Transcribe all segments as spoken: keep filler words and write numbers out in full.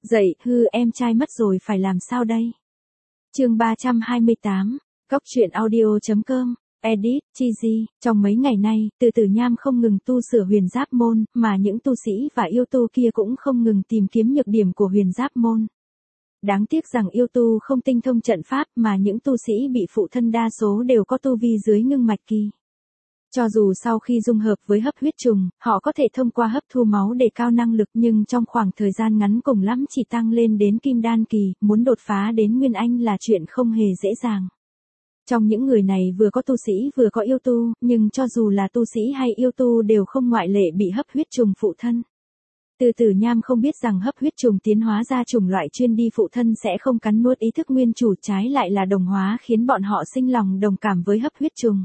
Dậy, hư em trai mất rồi phải làm sao đây? Chương ba trăm hai mươi tám, Cóc truyện audio chấm com, edit, Chizy. Trong mấy ngày nay, Từ Tử Nham không ngừng tu sửa huyền giáp môn, mà những tu sĩ và yêu tu kia cũng không ngừng tìm kiếm nhược điểm của huyền giáp môn. Đáng tiếc rằng yêu tu không tinh thông trận pháp, mà những tu sĩ bị phụ thân đa số đều có tu vi dưới ngưng mạch kỳ. Cho dù sau khi dung hợp với hấp huyết trùng, họ có thể thông qua hấp thu máu để cao năng lực, nhưng trong khoảng thời gian ngắn cùng lắm chỉ tăng lên đến kim đan kỳ, muốn đột phá đến nguyên anh là chuyện không hề dễ dàng. Trong những người này vừa có tu sĩ vừa có yêu tu, nhưng cho dù là tu sĩ hay yêu tu đều không ngoại lệ bị hấp huyết trùng phụ thân. Từ Tử Nham không biết rằng hấp huyết trùng tiến hóa ra chủng loại chuyên đi phụ thân sẽ không cắn nuốt ý thức nguyên chủ, trái lại là đồng hóa, khiến bọn họ sinh lòng đồng cảm với hấp huyết trùng.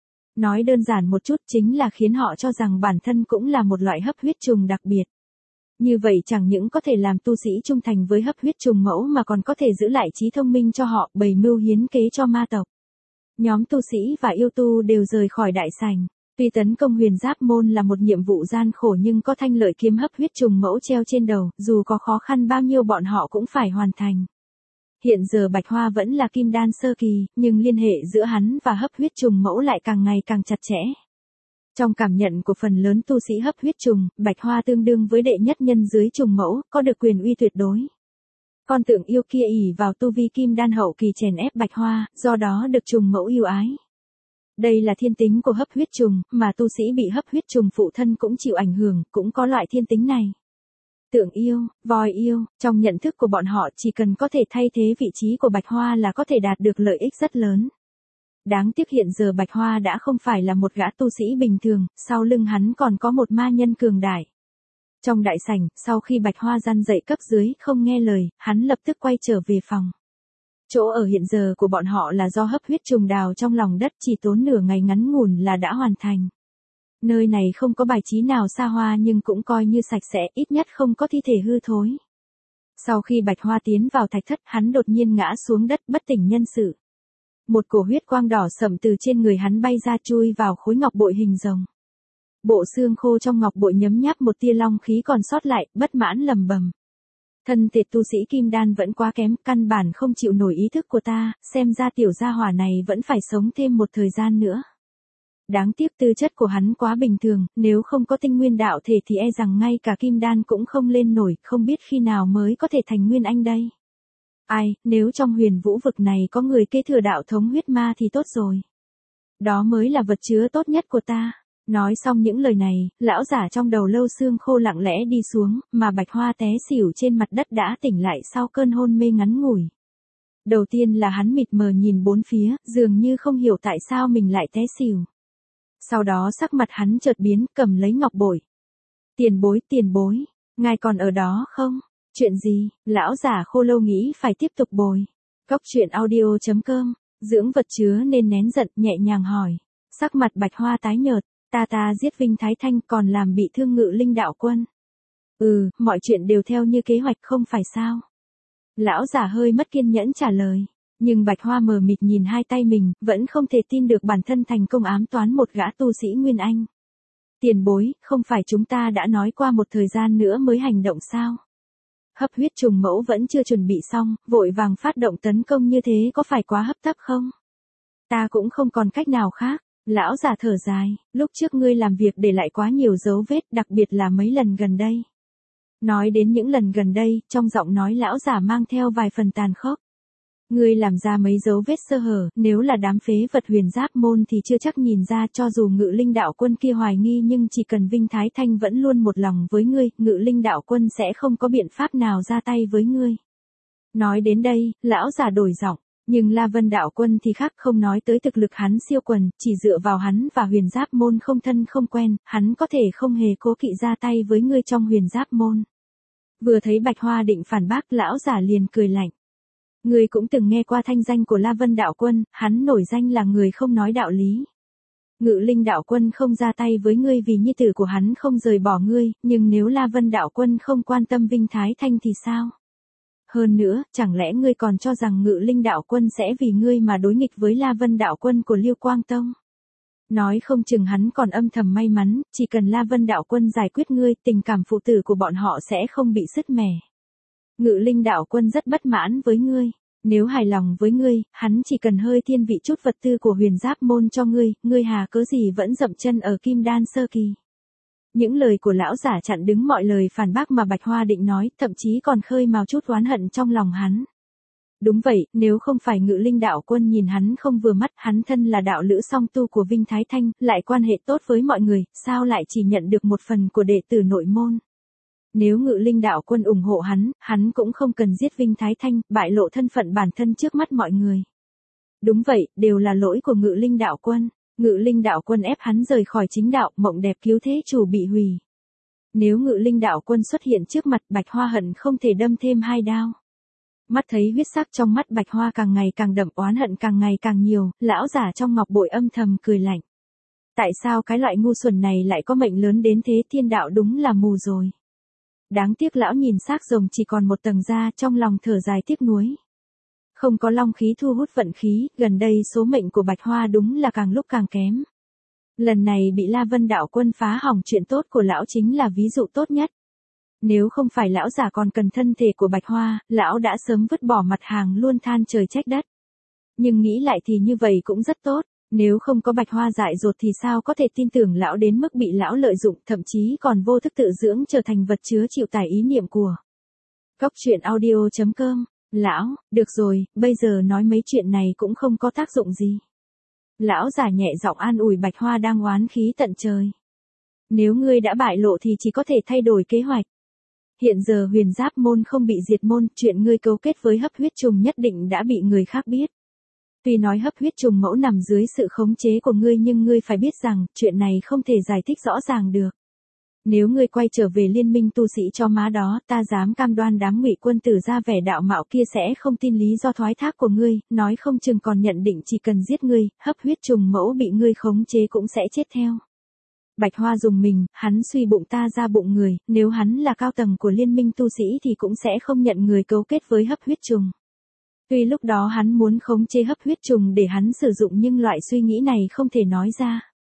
Nói đơn giản một chút chính là khiến họ cho rằng bản thân cũng là một loại hấp huyết trùng đặc biệt. Như vậy chẳng những có thể làm tu sĩ trung thành với hấp huyết trùng mẫu mà còn có thể giữ lại trí thông minh cho họ, bày mưu hiến kế cho ma tộc. Nhóm tu sĩ và yêu tu đều rời khỏi đại sảnh. Tuy tấn công huyền giáp môn là một nhiệm vụ gian khổ nhưng có thanh lợi kiếm hấp huyết trùng mẫu treo trên đầu, dù có khó khăn bao nhiêu bọn họ cũng phải hoàn thành. Hiện giờ Bạch Hoa vẫn là kim đan sơ kỳ, nhưng liên hệ giữa hắn và hấp huyết trùng mẫu lại càng ngày càng chặt chẽ. Trong cảm nhận của phần lớn tu sĩ hấp huyết trùng, Bạch Hoa tương đương với đệ nhất nhân dưới trùng mẫu, có được quyền uy tuyệt đối. Con tượng yêu kia ỷ vào tu vi kim đan hậu kỳ chèn ép Bạch Hoa, do đó được trùng mẫu yêu ái. Đây là thiên tính của hấp huyết trùng, mà tu sĩ bị hấp huyết trùng phụ thân cũng chịu ảnh hưởng, cũng có loại thiên tính này. Tượng yêu, voi yêu, trong nhận thức của bọn họ chỉ cần có thể thay thế vị trí của Bạch Hoa là có thể đạt được lợi ích rất lớn. Đáng tiếc hiện giờ Bạch Hoa đã không phải là một gã tu sĩ bình thường, sau lưng hắn còn có một ma nhân cường đại. Trong đại sảnh, sau khi Bạch Hoa răn dậy cấp dưới không nghe lời, hắn lập tức quay trở về phòng. Chỗ ở hiện giờ của bọn họ là do hấp huyết trùng đào trong lòng đất, chỉ tốn nửa ngày ngắn ngủn là đã hoàn thành. Nơi này không có bài trí nào xa hoa nhưng cũng coi như sạch sẽ, ít nhất không có thi thể hư thối. Sau khi Bạch Hoa tiến vào thạch thất, hắn đột nhiên ngã xuống đất bất tỉnh nhân sự. Một cổ huyết quang đỏ sẫm từ trên người hắn bay ra, chui vào khối ngọc bội hình rồng. Bộ xương khô trong ngọc bội nhấm nháp một tia long khí còn sót lại, bất mãn lầm bầm. Thân thể tu sĩ kim đan vẫn quá kém, căn bản không chịu nổi ý thức của ta, xem ra tiểu gia hỏa này vẫn phải sống thêm một thời gian nữa. Đáng tiếc tư chất của hắn quá bình thường, nếu không có tinh nguyên đạo thể thì e rằng ngay cả kim đan cũng không lên nổi, không biết khi nào mới có thể thành nguyên anh đây. Ai, nếu trong huyền vũ vực này có người kế thừa đạo thống huyết ma thì tốt rồi. Đó mới là vật chứa tốt nhất của ta. Nói xong những lời này, lão giả trong đầu lâu xương khô lặng lẽ đi xuống, mà Bạch Hoa té xỉu trên mặt đất đã tỉnh lại sau cơn hôn mê ngắn ngủi. Đầu tiên là hắn mịt mờ nhìn bốn phía, dường như không hiểu tại sao mình lại té xỉu. Sau đó sắc mặt hắn chợt biến, cầm lấy ngọc bội. Tiền bối, tiền bối, ngài còn ở đó không? Chuyện gì? Lão giả khô lâu nghĩ phải tiếp tục bồi. Cóc truyện audio chấm com, dưỡng vật chứa nên nén giận, nhẹ nhàng hỏi. Sắc mặt Bạch Hoa tái nhợt, ta ta giết Vinh Thái Thanh còn làm bị thương Ngự Linh đạo quân. Ừ, mọi chuyện đều theo như kế hoạch không phải sao? Lão giả hơi mất kiên nhẫn trả lời. Nhưng Bạch Hoa mờ mịt nhìn hai tay mình, vẫn không thể tin được bản thân thành công ám toán một gã tu sĩ Nguyên Anh. Tiền bối, không phải chúng ta đã nói qua một thời gian nữa mới hành động sao? Hấp huyết trùng mẫu vẫn chưa chuẩn bị xong, vội vàng phát động tấn công như thế có phải quá hấp tấp không? Ta cũng không còn cách nào khác. Lão giả thở dài, lúc trước ngươi làm việc để lại quá nhiều dấu vết, đặc biệt là mấy lần gần đây. Nói đến những lần gần đây, trong giọng nói lão giả mang theo vài phần tàn khốc. Ngươi làm ra mấy dấu vết sơ hở, nếu là đám phế vật huyền giáp môn thì chưa chắc nhìn ra, cho dù Ngự Linh đạo quân kia hoài nghi nhưng chỉ cần Vinh Thái Thanh vẫn luôn một lòng với ngươi, Ngự Linh đạo quân sẽ không có biện pháp nào ra tay với ngươi. Nói đến đây, lão giả đổi giọng, nhưng La Vân đạo quân thì khác, không nói tới thực lực hắn siêu quần, chỉ dựa vào hắn và huyền giáp môn không thân không quen, hắn có thể không hề cố kỵ ra tay với ngươi trong huyền giáp môn. Vừa thấy Bạch Hoa định phản bác, lão giả liền cười lạnh. Ngươi cũng từng nghe qua thanh danh của La Vân đạo quân, hắn nổi danh là người không nói đạo lý. Ngự Linh đạo quân không ra tay với ngươi vì nhi tử của hắn không rời bỏ ngươi, nhưng nếu La Vân đạo quân không quan tâm Vinh Thái Thanh thì sao? Hơn nữa, chẳng lẽ ngươi còn cho rằng Ngự Linh đạo quân sẽ vì ngươi mà đối nghịch với La Vân đạo quân của Liêu Quang Tông? Nói không chừng hắn còn âm thầm may mắn, chỉ cần La Vân đạo quân giải quyết ngươi, tình cảm phụ tử của bọn họ sẽ không bị sứt mẻ. Ngự Linh đạo quân rất bất mãn với ngươi. Nếu hài lòng với ngươi, hắn chỉ cần hơi thiên vị chút vật tư của huyền giáp môn cho ngươi, ngươi hà cớ gì vẫn dậm chân ở kim đan sơ kỳ. Những lời của lão giả chặn đứng mọi lời phản bác mà Bạch Hoa định nói, thậm chí còn khơi mào chút oán hận trong lòng hắn. Đúng vậy, nếu không phải Ngự Linh đạo quân nhìn hắn không vừa mắt, hắn thân là đạo lữ song tu của Vinh Thái Thanh, lại quan hệ tốt với mọi người, sao lại chỉ nhận được một phần của đệ tử nội môn. Nếu Ngự Linh đạo quân ủng hộ hắn, hắn cũng không cần giết Vinh Thái Thanh, bại lộ thân phận bản thân trước mắt mọi người. Đúng vậy, đều là lỗi của Ngự Linh đạo quân. Ngự Linh đạo quân ép hắn rời khỏi chính đạo, mộng đẹp cứu thế chủ bị hủy. Nếu Ngự Linh đạo quân xuất hiện trước mặt, Bạch Hoa hận không thể đâm thêm hai đao. Mắt thấy huyết sắc trong mắt Bạch Hoa càng ngày càng đậm, oán hận càng ngày càng nhiều, lão giả trong ngọc bội âm thầm cười lạnh. Tại sao cái loại ngu xuẩn này lại có mệnh lớn đến thế, thiên đạo đúng là mù rồi. Đáng tiếc lão nhìn xác rồng chỉ còn một tầng da, trong lòng thở dài tiếc nuối. Không có long khí thu hút vận khí, gần đây số mệnh của Bạch Hoa đúng là càng lúc càng kém. Lần này bị La Vân đạo quân phá hỏng chuyện tốt của lão chính là ví dụ tốt nhất. Nếu không phải lão giả còn cần thân thể của Bạch Hoa, lão đã sớm vứt bỏ mặt hàng luôn than trời trách đất. Nhưng nghĩ lại thì như vậy cũng rất tốt, nếu không có Bạch Hoa dại dột thì sao có thể tin tưởng lão đến mức bị lão lợi dụng, thậm chí còn vô thức tự dưỡng trở thành vật chứa chịu tải ý niệm của. Cóc truyện audio chấm com. Lão, được rồi, bây giờ nói mấy chuyện này cũng không có tác dụng gì. Lão giả nhẹ giọng an ủi Bạch Hoa đang oán khí tận trời. Nếu ngươi đã bại lộ thì chỉ có thể thay đổi kế hoạch. Hiện giờ huyền giáp môn không bị diệt môn, chuyện ngươi cấu kết với hấp huyết trùng nhất định đã bị người khác biết. Tuy nói hấp huyết trùng mẫu nằm dưới sự khống chế của ngươi nhưng ngươi phải biết rằng, chuyện này không thể giải thích rõ ràng được. Nếu ngươi quay trở về liên minh tu sĩ cho má đó, ta dám cam đoan đám ngụy quân tử ra vẻ đạo mạo kia sẽ không tin lý do thoái thác của ngươi, nói không chừng còn nhận định chỉ cần giết ngươi, hấp huyết trùng mẫu bị ngươi khống chế cũng sẽ chết theo. Bạch Hoa dùng mình, hắn suy bụng ta ra bụng người, nếu hắn là cao tầng của liên minh tu sĩ thì cũng sẽ không nhận người cấu kết với hấp huyết trùng. Tuy lúc đó hắn muốn khống chế hấp huyết trùng để hắn sử dụng nhưng loại suy nghĩ này không thể nói ra.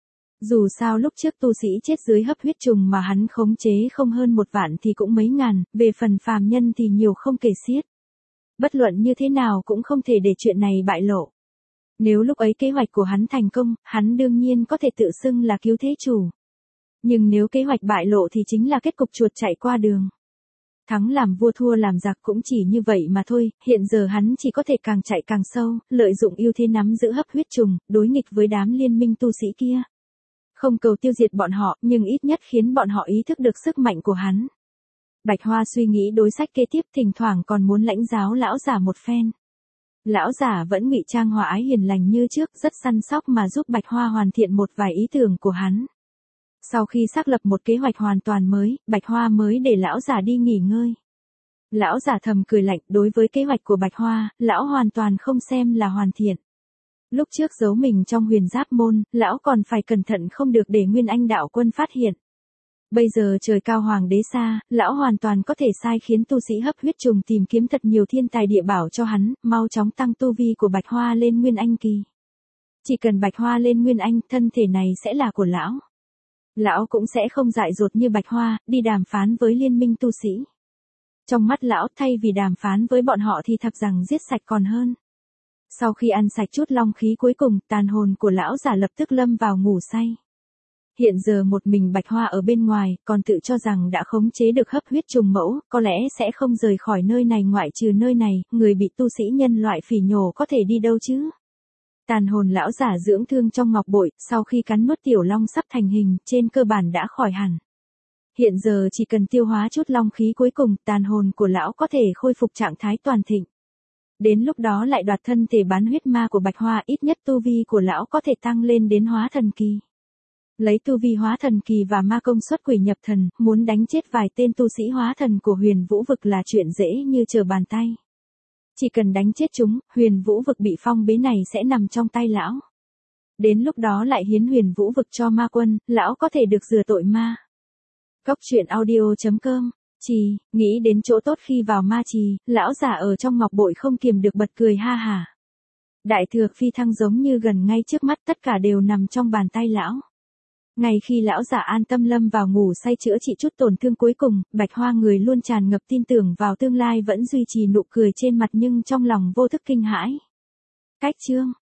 Dù sao lúc trước tu sĩ chết dưới hấp huyết trùng mà hắn khống chế không hơn một vạn thì cũng mấy ngàn, về phần phàm nhân thì nhiều không kể xiết. Bất luận như thế nào cũng không thể để chuyện này bại lộ. Nếu lúc ấy kế hoạch của hắn thành công, hắn đương nhiên có thể tự xưng là cứu thế chủ. Nhưng nếu kế hoạch bại lộ thì chính là kết cục chuột chạy qua đường. Thắng làm vua thua làm giặc cũng chỉ như vậy mà thôi, hiện giờ hắn chỉ có thể càng chạy càng sâu, lợi dụng ưu thế nắm giữ hấp huyết trùng, đối nghịch với đám liên minh tu sĩ kia. Không cầu tiêu diệt bọn họ, nhưng ít nhất khiến bọn họ ý thức được sức mạnh của hắn. Bạch Hoa suy nghĩ đối sách kế tiếp, thỉnh thoảng còn muốn lãnh giáo lão giả một phen. Lão giả vẫn ngụy trang hòa ái hiền lành như trước, rất săn sóc mà giúp Bạch Hoa hoàn thiện một vài ý tưởng của hắn. Sau khi xác lập một kế hoạch hoàn toàn mới, Bạch Hoa mới để lão giả đi nghỉ ngơi. Lão giả thầm cười lạnh, đối với kế hoạch của Bạch Hoa, lão hoàn toàn không xem là hoàn thiện. Lúc trước giấu mình trong huyền giáp môn, lão còn phải cẩn thận không được để Nguyên Anh đạo quân phát hiện. Bây giờ trời cao hoàng đế xa, lão hoàn toàn có thể sai khiến tu sĩ hấp huyết trùng tìm kiếm thật nhiều thiên tài địa bảo cho hắn, mau chóng tăng tu vi của Bạch Hoa lên Nguyên Anh kỳ. Chỉ cần Bạch Hoa lên Nguyên Anh, thân thể này sẽ là của lão. Lão cũng sẽ không dại dột như Bạch Hoa, đi đàm phán với liên minh tu sĩ. Trong mắt lão, thay vì đàm phán với bọn họ thì thập rằng giết sạch còn hơn. Sau khi ăn sạch chút long khí cuối cùng, tàn hồn của lão giả lập tức lâm vào ngủ say. Hiện giờ một mình Bạch Hoa ở bên ngoài, còn tự cho rằng đã khống chế được hấp huyết trùng mẫu, có lẽ sẽ không rời khỏi nơi này, ngoại trừ nơi này, người bị tu sĩ nhân loại phỉ nhổ có thể đi đâu chứ. Tàn hồn lão giả dưỡng thương trong ngọc bội, sau khi cắn nuốt tiểu long sắp thành hình, trên cơ bản đã khỏi hẳn. Hiện giờ chỉ cần tiêu hóa chút long khí cuối cùng, tàn hồn của lão có thể khôi phục trạng thái toàn thịnh. Đến lúc đó lại đoạt thân thể bán huyết ma của Bạch Hoa, ít nhất tu vi của lão có thể tăng lên đến hóa thần kỳ. Lấy tu vi hóa thần kỳ và ma công xuất quỷ nhập thần, muốn đánh chết vài tên tu sĩ hóa thần của huyền vũ vực là chuyện dễ như trở bàn tay. Chỉ cần đánh chết chúng, huyền vũ vực bị phong bế này sẽ nằm trong tay lão. Đến lúc đó lại hiến huyền vũ vực cho ma quân, lão có thể được rửa tội ma. Cóc truyện audio chấm com. Trì, nghĩ đến chỗ tốt khi vào ma trì, lão giả ở trong ngọc bội không kiềm được bật cười ha hả. Đại thừa phi thăng giống như gần ngay trước mắt, tất cả đều nằm trong bàn tay lão. Ngay khi lão giả an tâm lâm vào ngủ say chữa trị chút tổn thương cuối cùng, Bạch Hoa người luôn tràn ngập tin tưởng vào tương lai vẫn duy trì nụ cười trên mặt nhưng trong lòng vô thức kinh hãi. Cách chương